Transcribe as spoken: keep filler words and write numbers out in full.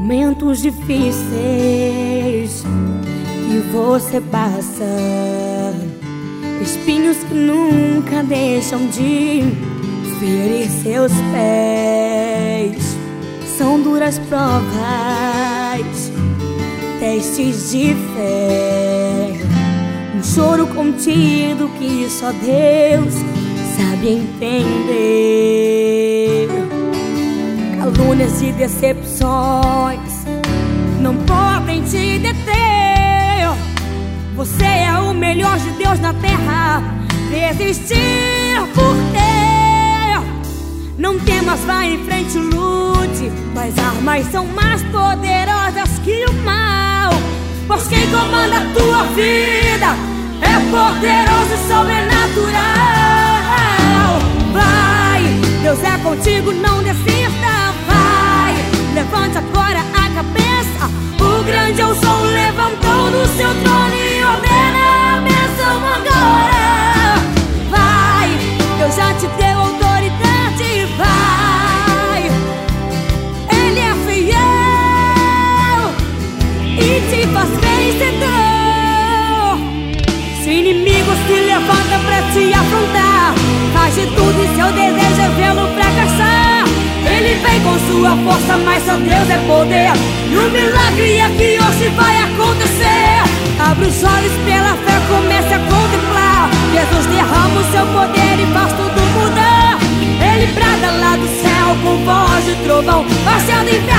Momentos difíceis que você passa, espinhos que nunca deixam de ferir seus pés. São duras provas, testes de fé, um choro contido que só Deus sabe entender. Calúnias e decepções não podem te deter. Você é o melhor de Deus na terra. Desistir por quê? Não temas, vai em frente, lute, mas armas são mais poderosas que o mal. Pois quem comanda a tua vida é poderoso e sobrenatural. Vai, Deus é contigo, não desista. Vai, levante agora a cabeça. O grande eu sou levantou do seu trono e ordena a bênção agora. Vai, Deus já te deu autoridade. Vai, Ele é fiel e te faz vencedor. Se inimigos se levantam pra te afrontar, faz de tudo e seu desejo é vê-lo fracassar. Ele vem com sua força, mas só Deus é poder. E o milagre é que hoje vai acontecer. Abre os olhos pela fé, comece a contemplar. Jesus derrama o seu poder e faz tudo mudar. Ele brada lá do céu com voz de trovão, fazendo inferno.